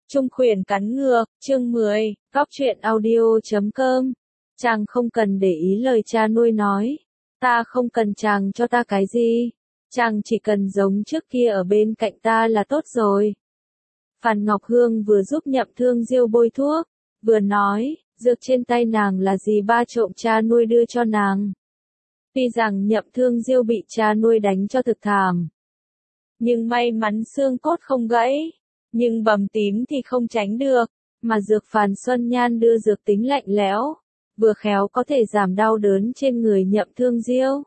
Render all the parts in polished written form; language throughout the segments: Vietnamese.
Trung khuyển cắn ngược, chương 10, góc truyện audio.com. Chàng không cần để ý lời cha nuôi nói. Ta không cần chàng cho ta cái gì. Chàng chỉ cần giống trước kia ở bên cạnh ta là tốt rồi. Phan Ngọc Hương vừa giúp Nhậm Thương Diêu bôi thuốc, vừa nói, dược trên tay nàng là gì ba trộm cha nuôi đưa cho nàng. Tuy rằng Nhậm Thương Diêu bị cha nuôi đánh cho thực thảm, nhưng may mắn xương cốt không gãy. Nhưng bầm tím thì không tránh được, mà dược Phàn Xuân Nhan đưa dược tính lạnh lẽo, vừa khéo có thể giảm đau đớn trên người Nhậm Thương Diêu.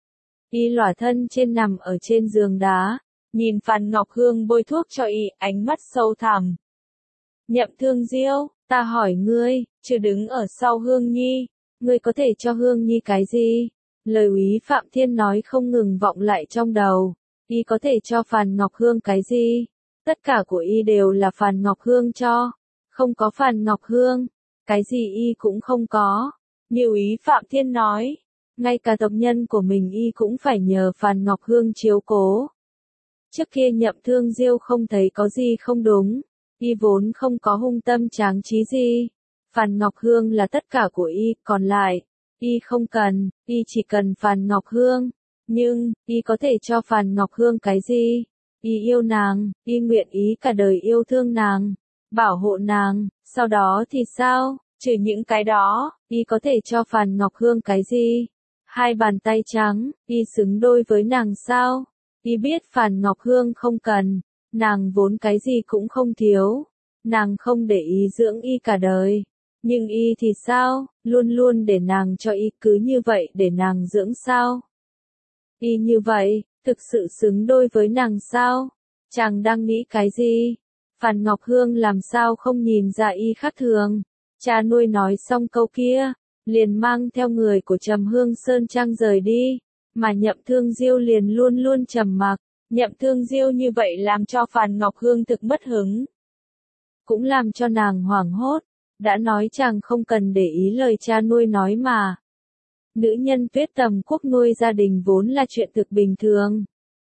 Y lỏa thân trên nằm ở trên giường đá, nhìn Phan Ngọc Hương bôi thuốc cho y, ánh mắt sâu thẳm. Nhậm Thương Diêu, ta hỏi ngươi, chứ đứng ở sau Hương Nhi, ngươi có thể cho Hương Nhi cái gì? Lời úy Phạm Thiên nói không ngừng vọng lại trong đầu, y có thể cho Phan Ngọc Hương cái gì? Tất cả của y đều là Phan Ngọc Hương cho, không có Phan Ngọc Hương, cái gì y cũng không có. Như úy Phạm Thiên nói, ngay cả tộc nhân của mình y cũng phải nhờ Phan Ngọc Hương chiếu cố. Trước kia Nhậm Thương Diêu không thấy có gì không đúng, y vốn không có hung tâm tráng trí gì. Phan Ngọc Hương là tất cả của y, còn lại, y không cần, y chỉ cần Phan Ngọc Hương. Nhưng, y có thể cho Phan Ngọc Hương cái gì? Y yêu nàng, y nguyện ý cả đời yêu thương nàng, bảo hộ nàng, sau đó thì sao? Trừ những cái đó, y có thể cho Phan Ngọc Hương cái gì? Hai bàn tay trắng, y xứng đôi với nàng sao? Y biết Phan Ngọc Hương không cần, nàng vốn cái gì cũng không thiếu, nàng không để ý dưỡng y cả đời. Nhưng y thì sao, luôn luôn để nàng cho y cứ như vậy để nàng dưỡng sao? Y như vậy, thực sự xứng đôi với nàng sao? Chàng đang nghĩ cái gì? Phan Ngọc Hương làm sao không nhìn ra y khác thường? Cha nuôi nói xong câu kia, liền mang theo người của Trầm Hương Sơn Trang rời đi, mà Nhậm Thương Diêu liền luôn luôn trầm mặc. Nhậm Thương Diêu như vậy làm cho Phan Ngọc Hương thực mất hứng, cũng làm cho nàng hoảng hốt. Đã nói chàng không cần để ý lời cha nuôi nói mà. Nữ nhân Tuyết Tầm Quốc nuôi gia đình vốn là chuyện thực bình thường.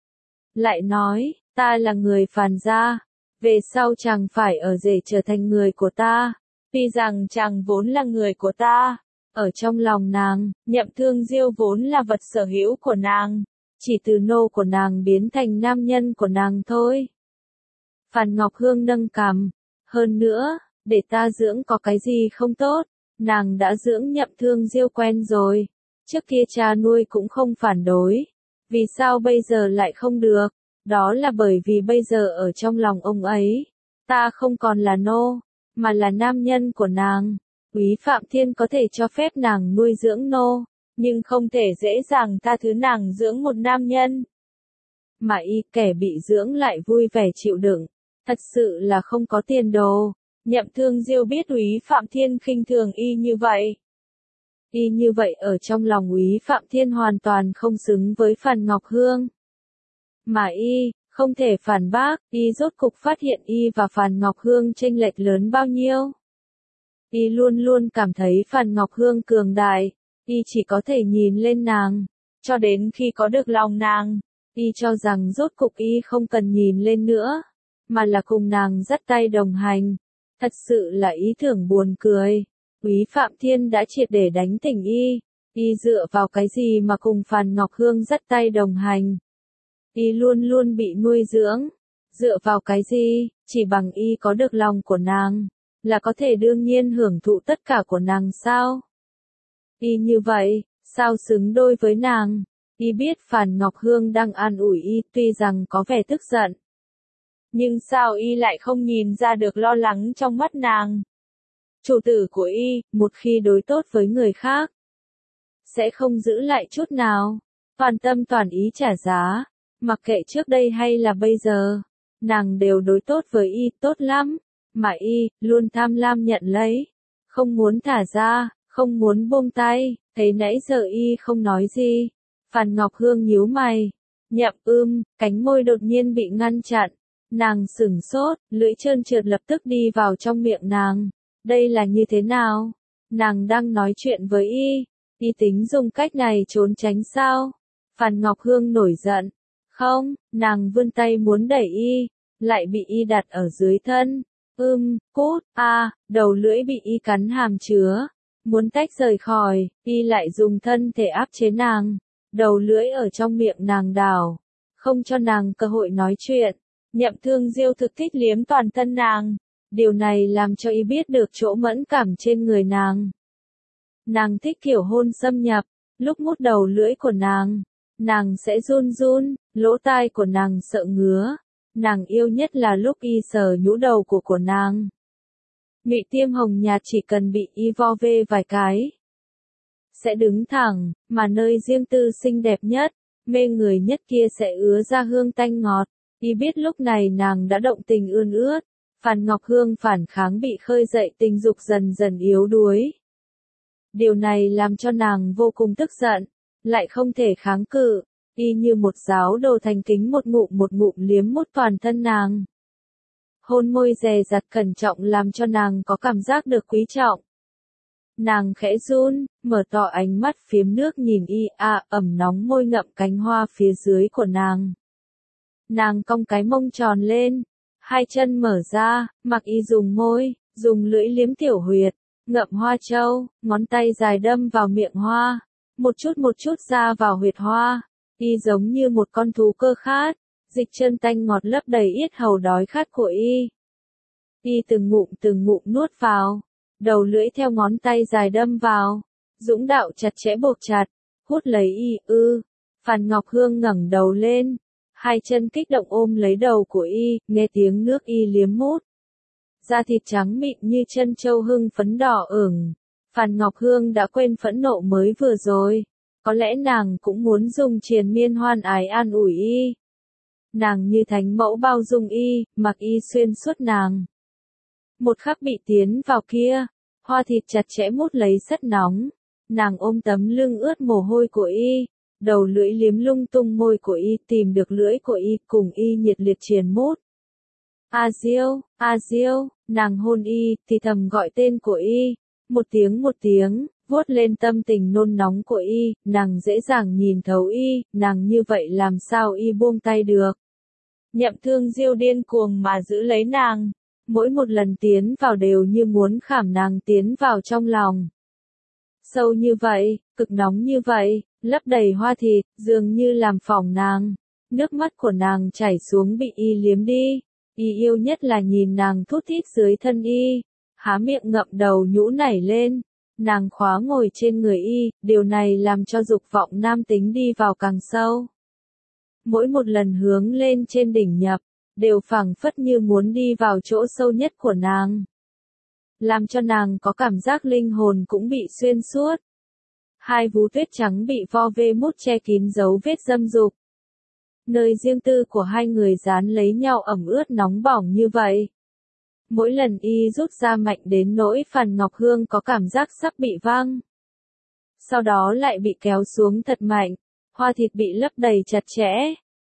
Lại nói, ta là người Phan gia, về sau chàng phải ở rể trở thành người của ta. Tuy rằng chàng vốn là người của ta, ở trong lòng nàng, Nhậm Thương Diêu vốn là vật sở hữu của nàng, chỉ từ nô của nàng biến thành nam nhân của nàng thôi. Phan Ngọc Hương nâng cằm, hơn nữa, để ta dưỡng có cái gì không tốt, nàng đã dưỡng Nhậm Thương Diêu quen rồi. Trước kia cha nuôi cũng không phản đối, vì sao bây giờ lại không được? Đó là bởi vì bây giờ ở trong lòng ông ấy, ta không còn là nô, mà là nam nhân của nàng. Úy Phạm Thiên có thể cho phép nàng nuôi dưỡng nô, nhưng không thể dễ dàng tha thứ nàng dưỡng một nam nhân. Mà y kẻ bị dưỡng lại vui vẻ chịu đựng, thật sự là không có tiền đồ. Nhậm Thương Diêu biết úy Phạm Thiên khinh thường y như vậy. Y như vậy ở trong lòng úy Phạm Thiên hoàn toàn không xứng với Phan Ngọc Hương. Mà y, không thể phản bác, y rốt cục phát hiện y và Phan Ngọc Hương chênh lệch lớn bao nhiêu. Y luôn luôn cảm thấy Phan Ngọc Hương cường đại, y chỉ có thể nhìn lên nàng, cho đến khi có được lòng nàng, y cho rằng rốt cục y không cần nhìn lên nữa, mà là cùng nàng dắt tay đồng hành. Thật sự là ý tưởng buồn cười. Úy Phạm Thiên đã triệt để đánh tỉnh y dựa vào cái gì mà cùng Phan Ngọc Hương dắt tay đồng hành? Y luôn luôn bị nuôi dưỡng, dựa vào cái gì? Chỉ bằng y có được lòng của nàng, là có thể đương nhiên hưởng thụ tất cả của nàng sao? Y như vậy, sao xứng đôi với nàng? Y biết Phan Ngọc Hương đang an ủi y, tuy rằng có vẻ tức giận, nhưng sao y lại không nhìn ra được lo lắng trong mắt nàng? Chủ tử của y, một khi đối tốt với người khác, sẽ không giữ lại chút nào, toàn tâm toàn ý trả giá, mặc kệ trước đây hay là bây giờ, nàng đều đối tốt với y tốt lắm, mà y luôn tham lam nhận lấy, không muốn thả ra, không muốn buông tay. Thấy nãy giờ y không nói gì, Phan Ngọc Hương nhíu mày, Nhậm cánh môi đột nhiên bị ngăn chặn, nàng sửng sốt, lưỡi trơn trượt lập tức đi vào trong miệng nàng. Đây là như thế nào? Nàng đang nói chuyện với y tính dùng cách này trốn tránh sao? Phan Ngọc Hương nổi giận. Không, nàng vươn tay muốn đẩy y, lại bị y đặt ở dưới thân. Cút, đầu lưỡi bị y cắn hàm chứa. Muốn tách rời khỏi, y lại dùng thân thể áp chế nàng. Đầu lưỡi ở trong miệng nàng đảo, không cho nàng cơ hội nói chuyện. Nhậm Thương Diêu thực thích liếm toàn thân nàng. Điều này làm cho y biết được chỗ mẫn cảm trên người nàng. Nàng thích kiểu hôn xâm nhập, lúc mút đầu lưỡi của nàng sẽ run run, lỗ tai của nàng sợ ngứa. Nàng yêu nhất là lúc y sờ nhũ đầu của nàng. Mị tiêm hồng nhạt chỉ cần bị y vo ve vài cái, sẽ đứng thẳng, mà nơi riêng tư xinh đẹp nhất, mê người nhất kia sẽ ứa ra hương tanh ngọt. Y biết lúc này nàng đã động tình ươn ướt. Phan Ngọc Hương phản kháng bị khơi dậy tình dục dần dần yếu đuối. Điều này làm cho nàng vô cùng tức giận, lại không thể kháng cự. Y như một giáo đồ thành kính một ngụm liếm mút toàn thân nàng. Hôn môi dè dặt cẩn trọng làm cho nàng có cảm giác được quý trọng. Nàng khẽ run, mở to ánh mắt phiếm nước nhìn y, ẩm nóng môi ngậm cánh hoa phía dưới của nàng. Nàng cong cái mông tròn lên, hai chân mở ra, mặc y dùng môi, dùng lưỡi liếm tiểu huyệt, ngậm hoa châu, ngón tay dài đâm vào miệng hoa, một chút ra vào huyệt hoa. Y giống như một con thú cơ khát, dịch chân tanh ngọt lấp đầy yết hầu đói khát của y. Y từng ngụm nuốt vào, đầu lưỡi theo ngón tay dài đâm vào, dũng đạo chặt chẽ buộc chặt, hút lấy y. Phan Ngọc Hương ngẩng đầu lên, hai chân kích động ôm lấy đầu của y, nghe tiếng nước y liếm mút. Da thịt trắng mịn như chân trâu hưng phấn đỏ ửng. Phan Ngọc Hương đã quên phẫn nộ mới vừa rồi. Có lẽ nàng cũng muốn dùng triền miên hoan ái an ủi y. Nàng như thánh mẫu bao dung y, mặc y xuyên suốt nàng. Một khắc bị tiến vào kia, hoa thịt chặt chẽ mút lấy sắt nóng. Nàng ôm tấm lưng ướt mồ hôi của y, đầu lưỡi liếm lung tung môi của y, tìm được lưỡi của y, cùng y nhiệt liệt triền mút. A Diêu, nàng hôn y, thì thầm gọi tên của y, một tiếng, vuốt lên tâm tình nôn nóng của y, nàng dễ dàng nhìn thấu y, nàng như vậy làm sao y buông tay được. Nhậm Thương Diêu điên cuồng mà giữ lấy nàng, mỗi một lần tiến vào đều như muốn khảm nàng tiến vào trong lòng. Sâu như vậy, cực nóng như vậy, lấp đầy hoa thịt, dường như làm phỏng nàng. Nước mắt của nàng chảy xuống bị y liếm đi. Y yêu nhất là nhìn nàng thút thít dưới thân y, há miệng ngậm đầu nhũ nảy lên. Nàng khóa ngồi trên người y, điều này làm cho dục vọng nam tính đi vào càng sâu. Mỗi một lần hướng lên trên đỉnh nhập, đều phảng phất như muốn đi vào chỗ sâu nhất của nàng. Làm cho nàng có cảm giác linh hồn cũng bị xuyên suốt. Hai vú tuyết trắng bị vo ve mút che kín dấu vết dâm dục. Nơi riêng tư của hai người dán lấy nhau ẩm ướt nóng bỏng như vậy. Mỗi lần y rút ra mạnh đến nỗi Phan Ngọc Hương có cảm giác sắp bị văng. Sau đó lại bị kéo xuống thật mạnh, hoa thịt bị lấp đầy chặt chẽ.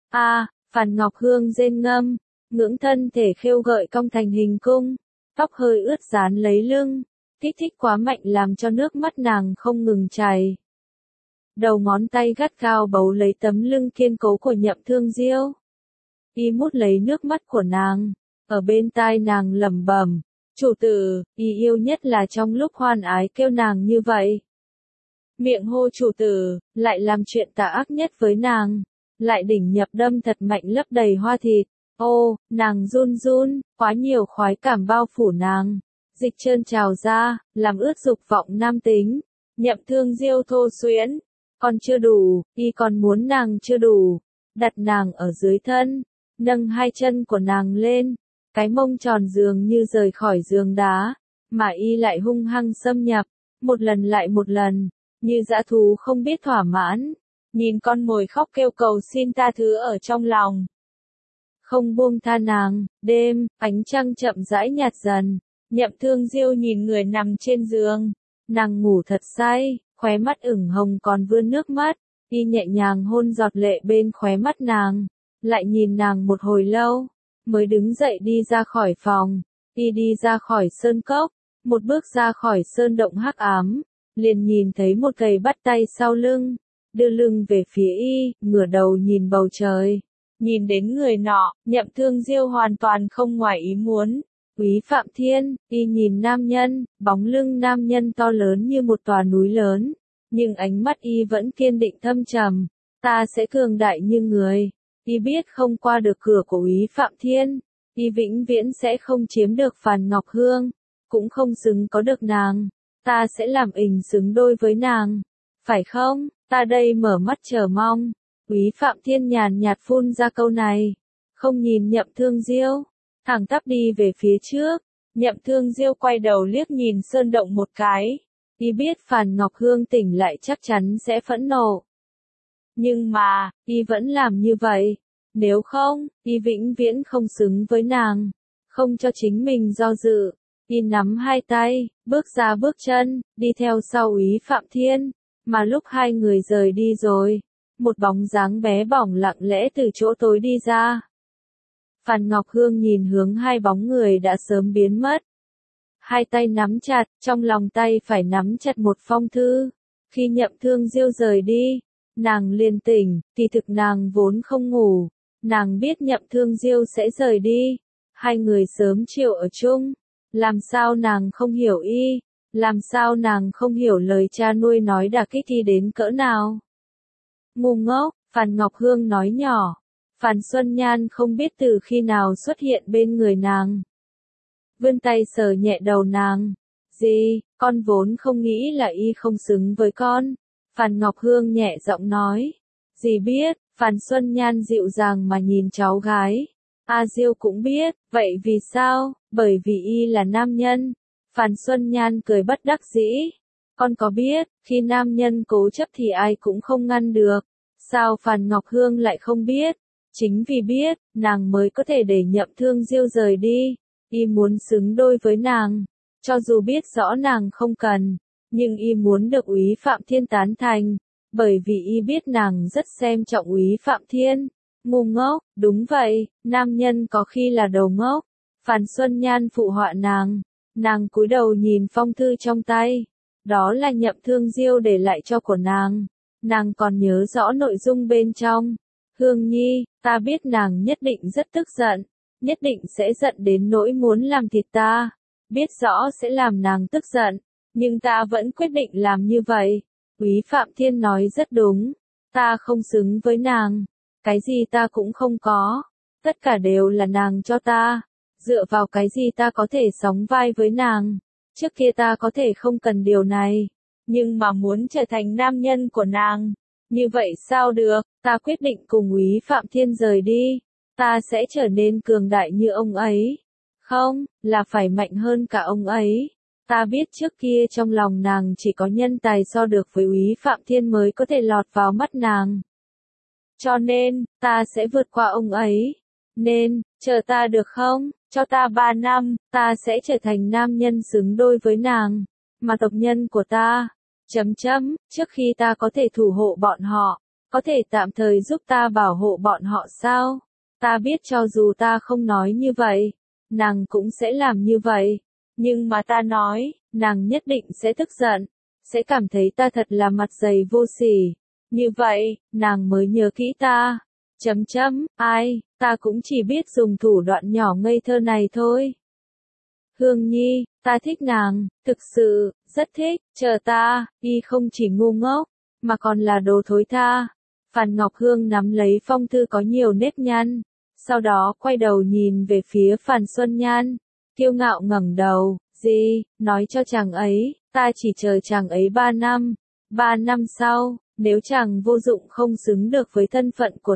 Phan Ngọc Hương rên ngâm, ngưỡng thân thể khêu gợi cong thành hình cung, tóc hơi ướt dán lấy lưng, kích thích quá mạnh làm cho nước mắt nàng không ngừng chảy. Đầu ngón tay gắt gao bấu lấy tấm lưng kiên cố của Nhậm Thương Diêu. Y mút lấy nước mắt của nàng, ở bên tai nàng lẩm bẩm, chủ tử, y yêu nhất là trong lúc hoan ái kêu nàng như vậy. Miệng hô chủ tử, lại làm chuyện tà ác nhất với nàng, lại đỉnh nhập đâm thật mạnh lấp đầy hoa thịt. Nàng run run, quá nhiều khoái cảm bao phủ nàng, dịch trơn trào ra, làm ướt dục vọng nam tính. Nhậm Thương Diêu thô xuyễn, còn chưa đủ, y còn muốn nàng chưa đủ, đặt nàng ở dưới thân, nâng hai chân của nàng lên, cái mông tròn dường như rời khỏi giường đá, mà y lại hung hăng xâm nhập, một lần lại một lần, như dã thú không biết thỏa mãn, nhìn con mồi khóc kêu cầu xin tha thứ ở trong lòng. Không buông tha nàng, đêm, ánh trăng chậm rãi nhạt dần, Nhậm Thương Diêu nhìn người nằm trên giường, nàng ngủ thật say, khóe mắt ửng hồng còn vươn nước mắt, y nhẹ nhàng hôn giọt lệ bên khóe mắt nàng, lại nhìn nàng một hồi lâu, mới đứng dậy đi ra khỏi phòng, y đi ra khỏi sơn cốc, một bước ra khỏi sơn động hắc ám, liền nhìn thấy một cây bắt tay sau lưng, đưa lưng về phía y, ngửa đầu nhìn bầu trời. Nhìn đến người nọ, Nhậm Thương Diêu hoàn toàn không ngoài ý muốn. Quý Phạm Thiên, y nhìn nam nhân, bóng lưng nam nhân to lớn như một tòa núi lớn, nhưng ánh mắt y vẫn kiên định thâm trầm, ta sẽ cường đại như người. Y biết không qua được cửa của Quý Phạm Thiên, y vĩnh viễn sẽ không chiếm được Phàn Ngọc Hương, cũng không xứng có được nàng, ta sẽ làm ình xứng đôi với nàng, phải không? Ta đây mở mắt chờ mong. Quý Phạm Thiên nhàn nhạt phun ra câu này, không nhìn Nhậm Thương Diêu, thẳng tắp đi về phía trước. Nhậm Thương Diêu quay đầu liếc nhìn Sơn Động một cái, y biết Phàn Ngọc Hương tỉnh lại chắc chắn sẽ phẫn nộ. Nhưng mà, y vẫn làm như vậy, nếu không, y vĩnh viễn không xứng với nàng, không cho chính mình do dự. Y nắm hai tay, bước ra bước chân, đi theo sau Quý Phạm Thiên, mà lúc hai người rời đi rồi, một bóng dáng bé bỏng lặng lẽ từ chỗ tối đi ra. Phàn Ngọc Hương nhìn hướng hai bóng người đã sớm biến mất. Hai tay nắm chặt, trong lòng tay phải nắm chặt một phong thư. Khi Nhậm Thương Diêu rời đi, nàng liền tỉnh, kỳ thực nàng vốn không ngủ. Nàng biết Nhậm Thương Diêu sẽ rời đi. Hai người sớm chiều ở chung. Làm sao nàng không hiểu y? Làm sao nàng không hiểu lời cha nuôi nói đả kích y đến cỡ nào? Ngu ngốc, Phàn Ngọc Hương nói nhỏ. Phàn Xuân Nhan không biết từ khi nào xuất hiện bên người nàng. Vươn tay sờ nhẹ đầu nàng. Gì, con vốn không nghĩ là y không xứng với con. Phàn Ngọc Hương nhẹ giọng nói. Dì biết, Phàn Xuân Nhan dịu dàng mà nhìn cháu gái. A Diêu cũng biết, vậy vì sao? Bởi vì y là nam nhân. Phàn Xuân Nhan cười bất đắc dĩ. Con có biết, khi nam nhân cố chấp thì ai cũng không ngăn được. Sao Phàn Ngọc Hương lại không biết? Chính vì biết, nàng mới có thể để Nhậm Thương Diêu rời đi. Y muốn xứng đôi với nàng. Cho dù biết rõ nàng không cần, nhưng y muốn được Úy Phạm Thiên tán thành. Bởi vì y biết nàng rất xem trọng Úy Phạm Thiên. Ngu ngốc, đúng vậy, nam nhân có khi là đầu ngốc. Phàn Xuân Nhan phụ họa nàng. Nàng cúi đầu nhìn phong thư trong tay. Đó là Nhậm Thương Diêu để lại cho của nàng. Nàng còn nhớ rõ nội dung bên trong. Hương Nhi, ta biết nàng nhất định rất tức giận. Nhất định sẽ giận đến nỗi muốn làm thịt ta. Biết rõ sẽ làm nàng tức giận. Nhưng ta vẫn quyết định làm như vậy. Úy Phạm Thiên nói rất đúng. Ta không xứng với nàng. Cái gì ta cũng không có. Tất cả đều là nàng cho ta. Dựa vào cái gì ta có thể sóng vai với nàng. Trước kia ta có thể không cần điều này. Nhưng mà muốn trở thành nam nhân của nàng. Như vậy sao được, ta quyết định cùng Úy Phạm Thiên rời đi. Ta sẽ trở nên cường đại như ông ấy. Không, là phải mạnh hơn cả ông ấy. Ta biết trước kia trong lòng nàng chỉ có nhân tài so được với Úy Phạm Thiên mới có thể lọt vào mắt nàng. Cho nên, ta sẽ vượt qua ông ấy. Nên, chờ ta được không? Cho ta 3 năm, ta sẽ trở thành nam nhân xứng đôi với nàng. Mà tộc nhân của ta. Trước khi ta có thể thủ hộ bọn họ, có thể tạm thời giúp ta bảo hộ bọn họ sao? Ta biết cho dù ta không nói như vậy, nàng cũng sẽ làm như vậy. Nhưng mà ta nói, nàng nhất định sẽ tức giận, sẽ cảm thấy ta thật là mặt dày vô sỉ. Như vậy, nàng mới nhớ kỹ ta. Ai, ta cũng chỉ biết dùng thủ đoạn nhỏ ngây thơ này thôi. Hương Nhi, ta thích nàng, thực sự, rất thích, chờ ta, y không chỉ ngu ngốc, mà còn là đồ thối tha. Phàn Ngọc Hương nắm lấy phong thư có nhiều nếp nhăn, sau đó quay đầu nhìn về phía Phàn Xuân Nhan, kiêu ngạo ngẩng đầu, gì, nói cho chàng ấy, ta chỉ chờ chàng ấy 3 năm, 3 năm sau, nếu chàng vô dụng không xứng được với thân phận của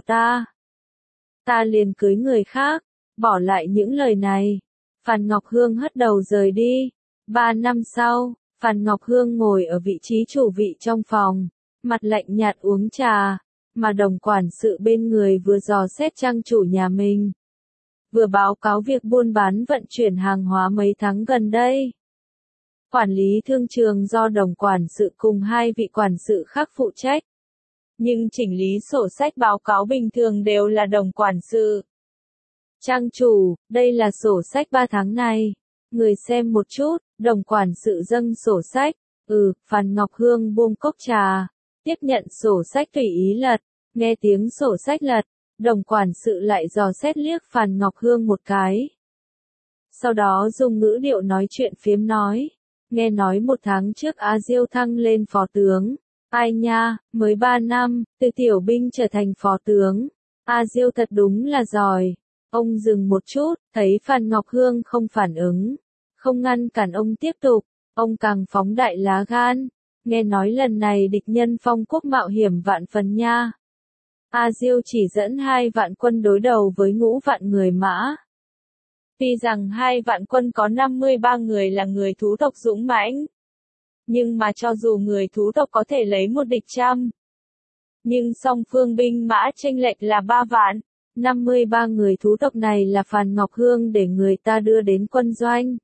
ta liền cưới người khác, bỏ lại những lời này. Phàn Ngọc Hương hất đầu rời đi. 3 năm sau, Phàn Ngọc Hương ngồi ở vị trí chủ vị trong phòng, mặt lạnh nhạt uống trà, mà đồng quản sự bên người vừa dò xét trang chủ nhà mình, vừa báo cáo việc buôn bán vận chuyển hàng hóa mấy tháng gần đây. Quản lý thương trường do đồng quản sự cùng 2 vị quản sự khác phụ trách. Nhưng chỉnh lý sổ sách báo cáo bình thường đều là đồng quản sự. Trang chủ, đây là sổ sách 3 tháng này. Người xem một chút, đồng quản sự dâng sổ sách. Phàn Ngọc Hương buông cốc trà. Tiếp nhận sổ sách tùy ý lật. Nghe tiếng sổ sách lật, đồng quản sự lại dò xét liếc Phàn Ngọc Hương một cái. Sau đó dùng ngữ điệu nói chuyện phiếm nói. Nghe nói 1 tháng trước A Diêu thăng lên phó tướng. Ai nha, mới 3 năm, từ tiểu binh trở thành phó tướng. A Diêu thật đúng là giỏi. Ông dừng một chút, thấy Phan Ngọc Hương không phản ứng. Không ngăn cản ông tiếp tục. Ông càng phóng đại lá gan. Nghe nói lần này địch nhân Phong Quốc mạo hiểm vạn phần nha. A Diêu chỉ dẫn 2 vạn quân đối đầu với ngũ vạn người Mã. Tuy rằng 2 vạn quân có 53 người là người thú tộc dũng mãnh. Nhưng mà cho dù người thú tộc có thể lấy một địch trăm. Nhưng song phương binh mã chênh lệch là 3 vạn. 53 người thú tộc này là Phan Ngọc Hương để người ta đưa đến quân doanh.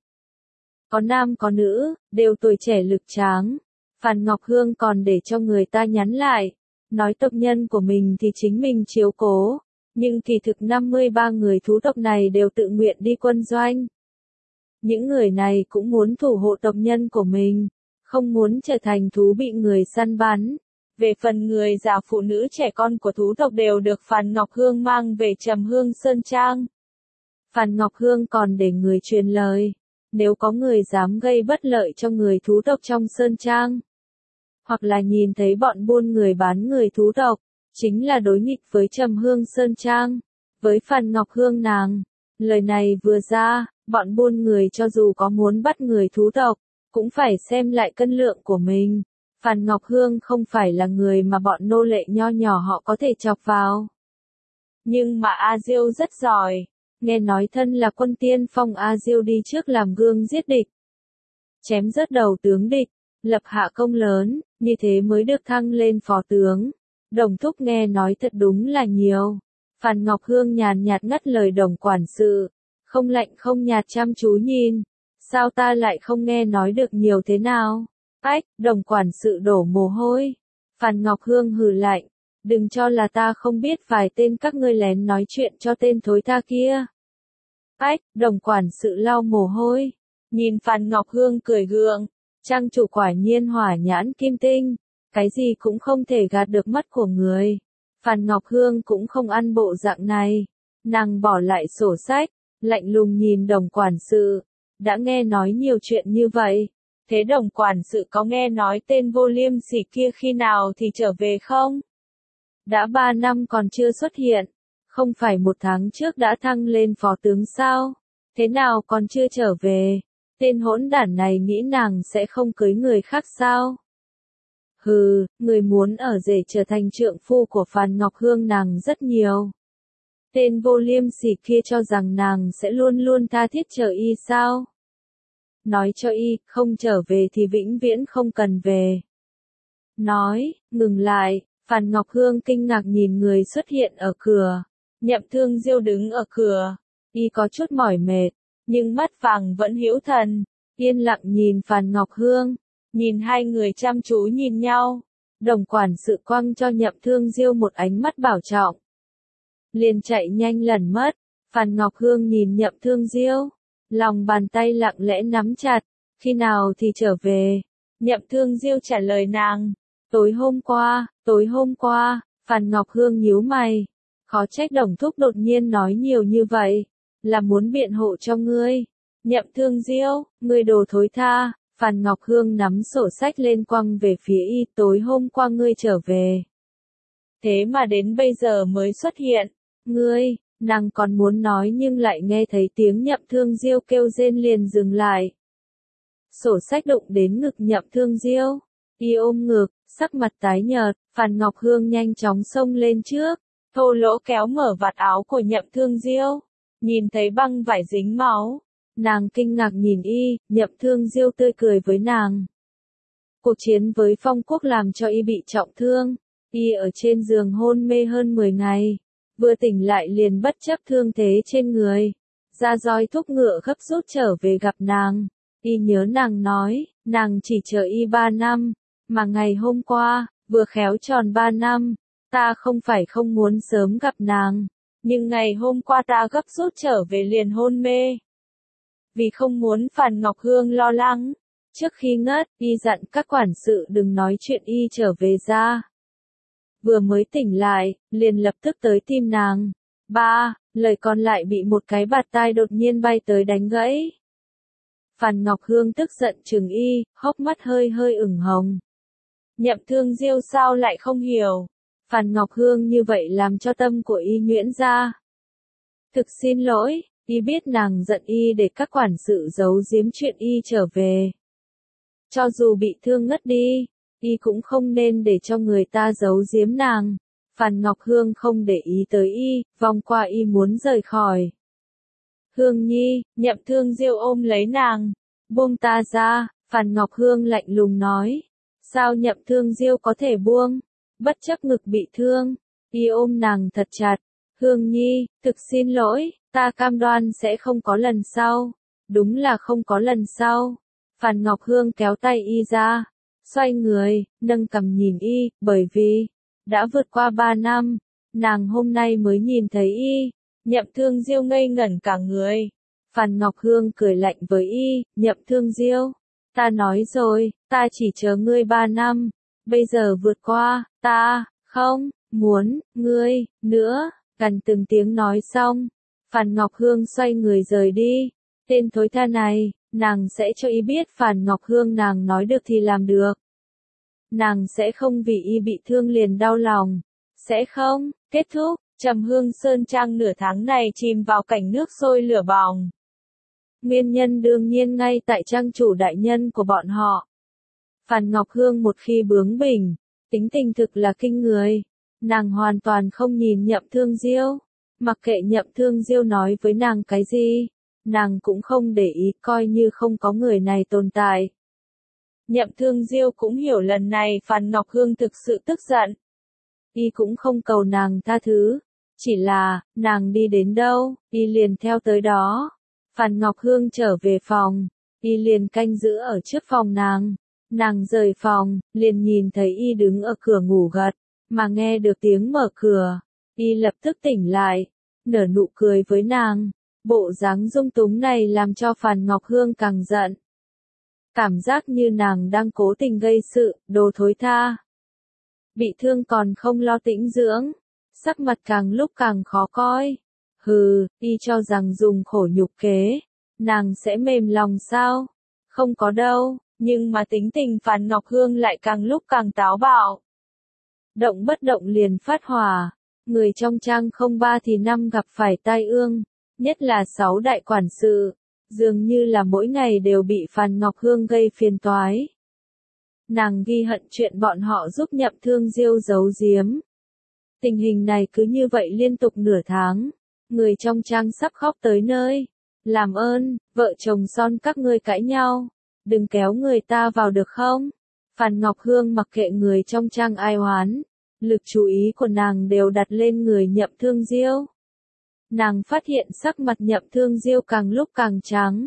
Có nam có nữ, đều tuổi trẻ lực tráng. Phan Ngọc Hương còn để cho người ta nhắn lại. Nói tộc nhân của mình thì chính mình chiếu cố. Nhưng kỳ thực 53 người thú tộc này đều tự nguyện đi quân doanh. Những người này cũng muốn thủ hộ tộc nhân của mình. Không muốn trở thành thú bị người săn bắn. Về phần người già phụ nữ trẻ con của thú tộc đều được Phan Ngọc Hương mang về Trầm Hương Sơn Trang. Phan Ngọc Hương còn để người truyền lời. Nếu có người dám gây bất lợi cho người thú tộc trong Sơn Trang. Hoặc là nhìn thấy bọn buôn người bán người thú tộc. Chính là đối nghịch với Trầm Hương Sơn Trang. Với Phan Ngọc Hương nàng. Lời này vừa ra, bọn buôn người cho dù có muốn bắt người thú tộc. Cũng phải xem lại cân lượng của mình. Phan Ngọc Hương không phải là người mà bọn nô lệ nho nhỏ họ có thể chọc vào. Nhưng mà A Diêu rất giỏi. Nghe nói thân là quân tiên phong A Diêu đi trước làm gương giết địch. Chém rớt đầu tướng địch, lập hạ công lớn, như thế mới được thăng lên phó tướng. Đồng thúc nghe nói thật đúng là nhiều. Phan Ngọc Hương nhàn nhạt ngắt lời đồng quản sự. Không lạnh không nhạt chăm chú nhìn. Sao ta lại không nghe nói được nhiều thế nào? Ách, đồng quản sự đổ mồ hôi. Phan Ngọc Hương hừ lạnh. Đừng cho là ta không biết vài tên các ngươi lén nói chuyện cho tên thối tha kia. Ách, đồng quản sự lau mồ hôi. Nhìn Phan Ngọc Hương cười gượng. Trang chủ quả nhiên hỏa nhãn kim tinh. Cái gì cũng không thể gạt được mắt của người. Phan Ngọc Hương cũng không ăn bộ dạng này. Nàng bỏ lại sổ sách. Lạnh lùng nhìn đồng quản sự. Đã nghe nói nhiều chuyện như vậy. Thế đồng quản sự có nghe nói tên vô liêm sỉ kia khi nào thì trở về không? Đã 3 năm còn chưa xuất hiện. Không phải 1 tháng trước đã thăng lên phó tướng sao? Thế nào còn chưa trở về? Tên hỗn đản này nghĩ nàng sẽ không cưới người khác sao? Hừ, người muốn ở rể trở thành trượng phu của Phan Ngọc Hương nàng rất nhiều. Tên vô liêm sỉ kia cho rằng nàng sẽ luôn luôn tha thiết chờ y sao? Nói cho y, không trở về thì vĩnh viễn không cần về. Nói, ngừng lại, Phan Ngọc Hương kinh ngạc nhìn người xuất hiện ở cửa. Nhậm Thương Diêu đứng ở cửa. Y có chút mỏi mệt, nhưng mắt vàng vẫn hữu thần. Yên lặng nhìn Phan Ngọc Hương. Nhìn hai người chăm chú nhìn nhau. Đồng quản sự quăng cho Nhậm Thương Diêu một ánh mắt bảo trọng. Liền chạy nhanh lẩn mất. Phan Ngọc Hương nhìn Nhậm Thương Diêu. Lòng bàn tay lặng lẽ nắm chặt. Khi nào thì trở về? Nhậm Thương Diêu trả lời nàng. Tối hôm qua, Phan Ngọc Hương nhíu mày. Khó trách đồng thúc đột nhiên nói nhiều như vậy. Là muốn biện hộ cho ngươi. Nhậm Thương Diêu, ngươi đồ thối tha. Phan Ngọc Hương nắm sổ sách lên quăng về phía y. Tối hôm qua ngươi trở về. Thế mà đến bây giờ mới xuất hiện. Ngươi, nàng còn muốn nói nhưng lại nghe thấy tiếng Nhậm Thương Diêu kêu rên liền dừng lại. Sổ sách đụng đến ngực Nhậm Thương Diêu. Y ôm ngực, sắc mặt tái nhợt. Phan Ngọc Hương nhanh chóng xông lên trước. Thô lỗ kéo mở vạt áo của Nhậm Thương Diêu. Nhìn thấy băng vải dính máu. Nàng kinh ngạc nhìn y, Nhậm Thương Diêu tươi cười với nàng. Cuộc chiến với Phong Quốc làm cho y bị trọng thương. Y ở trên giường hôn mê hơn 10 ngày. Vừa tỉnh lại liền bất chấp thương thế trên người. Ra roi thúc ngựa gấp rút trở về gặp nàng. Y nhớ nàng nói, nàng chỉ chờ y 3 năm. Mà ngày hôm qua, vừa khéo tròn 3 năm. Ta không phải không muốn sớm gặp nàng. Nhưng ngày hôm qua ta gấp rút trở về liền hôn mê. Vì không muốn Phan Ngọc Hương lo lắng. Trước khi ngất, y dặn các quản sự đừng nói chuyện y trở về ra. Vừa mới tỉnh lại, liền lập tức tới tìm nàng. lời còn lại bị một cái bạt tai đột nhiên bay tới đánh gãy. Phàn Ngọc Hương tức giận trừng y, hốc mắt hơi hơi ửng hồng. Nhậm Thương Diêu sao lại không hiểu? Phàn Ngọc Hương như vậy làm cho tâm của y nhuyễn ra. Thực xin lỗi, y biết nàng giận y để các quản sự giấu giếm chuyện y trở về. Cho dù bị thương ngất đi, y cũng không nên để cho người ta giấu giếm nàng. Phàn Ngọc Hương không để ý tới y, vòng qua y muốn rời khỏi. Hương Nhi, Nhậm Thương Diêu ôm lấy nàng. Buông ta ra, Phàn Ngọc Hương lạnh lùng nói. Sao Nhậm Thương Diêu có thể buông? Bất chấp ngực bị thương, y ôm nàng thật chặt. Hương Nhi, thực xin lỗi, ta cam đoan sẽ không có lần sau. Đúng là không có lần sau. Phàn Ngọc Hương kéo tay y ra, xoay người, nâng cằm nhìn y, bởi vì đã vượt qua 3 năm, nàng hôm nay mới nhìn thấy y. Nhậm Thương Diêu ngây ngẩn cả người. Phàn Ngọc Hương cười lạnh với y, Nhậm Thương Diêu, ta nói rồi, ta chỉ chờ ngươi 3 năm, bây giờ vượt qua, ta không muốn ngươi nữa. Gần từng tiếng nói xong, Phàn Ngọc Hương xoay người rời đi. Tên thối tha này, nàng sẽ cho y biết Phàn Ngọc Hương nàng nói được thì làm được. Nàng sẽ không vì y bị thương liền đau lòng. Sẽ không. Kết thúc, Trầm Hương Sơn Trang nửa tháng này chìm vào cảnh nước sôi lửa bỏng. Nguyên nhân đương nhiên ngay tại trang chủ đại nhân của bọn họ. Phàn Ngọc Hương một khi bướng bỉnh, tính tình thực là kinh người. Nàng hoàn toàn không nhìn Nhậm Thương Diêu. Mặc kệ Nhậm Thương Diêu nói với nàng cái gì, nàng cũng không để ý, coi như không có người này tồn tại. Nhậm Thương Diêu cũng hiểu lần này Phàn Ngọc Hương thực sự tức giận. Y cũng không cầu nàng tha thứ, chỉ là, nàng đi đến đâu, y liền theo tới đó. Phàn Ngọc Hương trở về phòng, y liền canh giữ ở trước phòng nàng. Nàng rời phòng, liền nhìn thấy y đứng ở cửa ngủ gật, mà nghe được tiếng mở cửa. Y lập tức tỉnh lại, nở nụ cười với nàng. Bộ dáng dung túng này làm cho Phàn Ngọc Hương càng giận. Cảm giác như nàng đang cố tình gây sự, đồ thối tha. Bị thương còn không lo tĩnh dưỡng, sắc mặt càng lúc càng khó coi. Hừ, y cho rằng dùng khổ nhục kế, nàng sẽ mềm lòng sao? Không có đâu, nhưng mà tính tình Phàn Ngọc Hương lại càng lúc càng táo bạo. Động bất động liền phát hỏa, người trong trang không 3 thì 5 gặp phải tai ương, nhất là 6 đại quản sự, dường như là mỗi ngày đều bị Phàn Ngọc Hương gây phiền toái. Nàng ghi hận chuyện bọn họ giúp Nhậm Thương Diêu giấu giếm. Tình hình này cứ như vậy liên tục nửa tháng, người trong trang sắp khóc tới nơi. Làm ơn, vợ chồng son các ngươi cãi nhau, đừng kéo người ta vào được không? Phàn Ngọc Hương mặc kệ người trong trang ai oán, lực chú ý của nàng đều đặt lên người Nhậm Thương Diêu. Nàng phát hiện sắc mặt Nhậm Thương Diêu càng lúc càng trắng.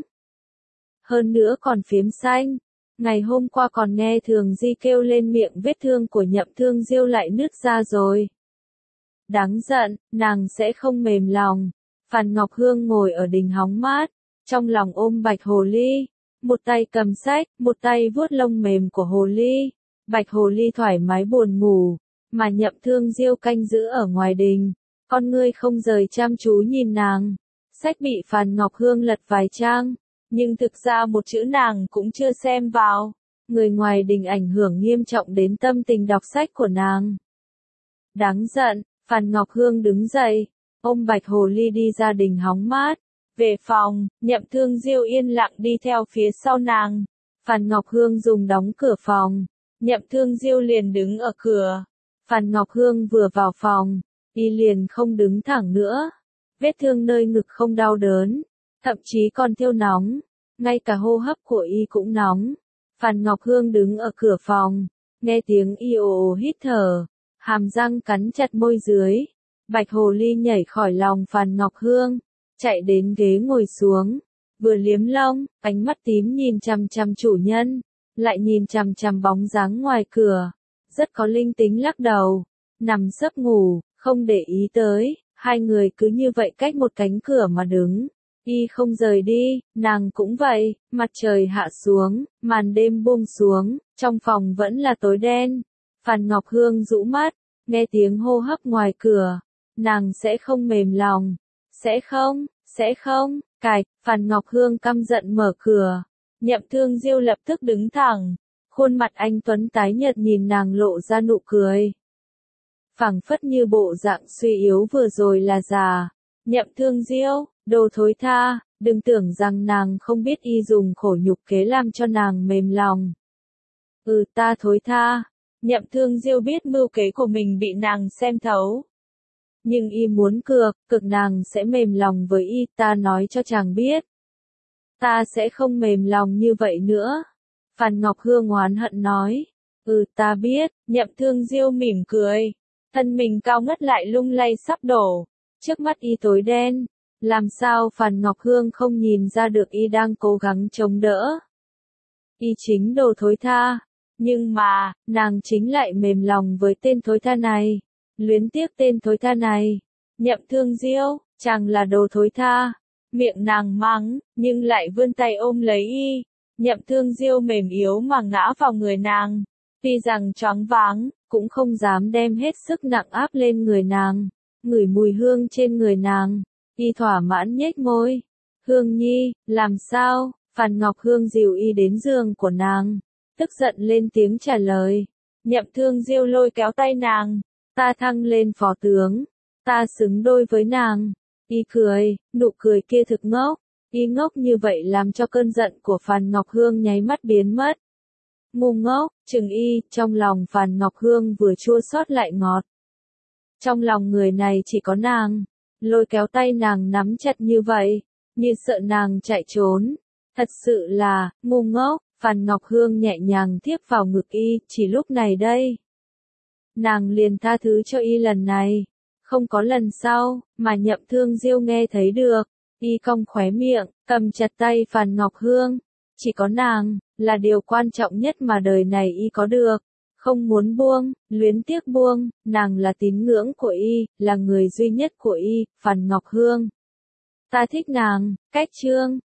Hơn nữa còn phiếm xanh. Ngày hôm qua còn nghe Thường Di kêu lên miệng vết thương của Nhậm Thương Diêu lại nứt ra rồi. Đáng giận, nàng sẽ không mềm lòng. Phàn Ngọc Hương ngồi ở đình hóng mát, trong lòng ôm Bạch Hồ Ly. Một tay cầm sách, một tay vuốt lông mềm của Hồ Ly. Bạch Hồ Ly thoải mái buồn ngủ, mà Nhậm Thương Diêu canh giữ ở ngoài đình. Con ngươi không rời chăm chú nhìn nàng. Sách bị Phàn Ngọc Hương lật vài trang, nhưng thực ra một chữ nàng cũng chưa xem vào. Người ngoài đình ảnh hưởng nghiêm trọng đến tâm tình đọc sách của nàng. Đáng giận, Phàn Ngọc Hương đứng dậy, ôm Bạch Hồ Ly đi ra đình hóng mát. Về phòng, Nhậm Thương Diêu yên lặng đi theo phía sau nàng. Phàn Ngọc Hương dùng đóng cửa phòng. Nhậm Thương Diêu liền đứng ở cửa. Phàn Ngọc Hương vừa vào phòng, y liền không đứng thẳng nữa. Vết thương nơi ngực không đau đớn, thậm chí còn thiêu nóng. Ngay cả hô hấp của y cũng nóng. Phàn Ngọc Hương đứng ở cửa phòng, nghe tiếng y ồ ồ hít thở, hàm răng cắn chặt môi dưới. Bạch Hồ Ly nhảy khỏi lòng Phàn Ngọc Hương, chạy đến ghế ngồi xuống, vừa liếm lông, ánh mắt tím nhìn chằm chằm chủ nhân, lại nhìn chằm chằm bóng dáng ngoài cửa, rất có linh tính lắc đầu, nằm sấp ngủ, không để ý tới, hai người cứ như vậy cách một cánh cửa mà đứng. Y không rời đi, nàng cũng vậy. Mặt trời hạ xuống, màn đêm buông xuống, trong phòng vẫn là tối đen. Phàn Ngọc Hương rũ mắt, nghe tiếng hô hấp ngoài cửa, nàng sẽ không mềm lòng, sẽ không, cài, Phan Ngọc Hương căm giận mở cửa. Nhậm Thương Diêu lập tức đứng thẳng, khuôn mặt anh tuấn tái nhợt nhìn nàng lộ ra nụ cười. Phảng phất như bộ dạng suy yếu vừa rồi là già. Nhậm Thương Diêu, đồ thối tha, đừng tưởng rằng nàng không biết y dùng khổ nhục kế làm cho nàng mềm lòng. Ta thối tha. Nhậm Thương Diêu biết mưu kế của mình bị nàng xem thấu. Nhưng y muốn cực nàng sẽ mềm lòng với y, ta nói cho chàng biết. Ta sẽ không mềm lòng như vậy nữa. Phan Ngọc Hương oán hận nói. Ta biết, Nhậm Thương Diêu mỉm cười. Thân mình cao ngất lại lung lay sắp đổ. Trước mắt y tối đen. Làm sao Phan Ngọc Hương không nhìn ra được y đang cố gắng chống đỡ. Y chính đồ thối tha. Nhưng mà, nàng chính lại mềm lòng với tên thối tha này. Luyến tiếc tên thối tha này. Nhậm Thương Diêu, chàng là đồ thối tha. Miệng nàng mắng, nhưng lại vươn tay ôm lấy y. Nhậm Thương Diêu mềm yếu mà ngã vào người nàng. Tuy rằng choáng váng, cũng không dám đem hết sức nặng áp lên người nàng. Ngửi mùi hương trên người nàng. Y thỏa mãn nhếch môi. Hương nhi, làm sao? Phan Ngọc Hương dìu y đến giường của nàng. Tức giận lên tiếng trả lời. Nhậm Thương Diêu lôi kéo tay nàng. Ta thăng lên phó tướng. Ta xứng đôi với nàng. Y cười, nụ cười kia thực ngốc. Y ngốc như vậy làm cho cơn giận của Phan Ngọc Hương nháy mắt biến mất. Ngu ngốc, chừng y, trong lòng Phan Ngọc Hương vừa chua xót lại ngọt. Trong lòng người này chỉ có nàng. Lôi kéo tay nàng nắm chặt như vậy, như sợ nàng chạy trốn. Thật sự là, ngu ngốc. Phan Ngọc Hương nhẹ nhàng thiếp vào ngực y, chỉ lúc này đây. Nàng liền tha thứ cho y lần này. Không có lần sau, mà Nhậm Thương Diêu nghe thấy được. Y cong khóe miệng, cầm chặt tay Phan Ngọc Hương. Chỉ có nàng, là điều quan trọng nhất mà đời này y có được. Không muốn buông, luyến tiếc buông, nàng là tín ngưỡng của y, là người duy nhất của y, Phan Ngọc Hương. Ta thích nàng, cách chương.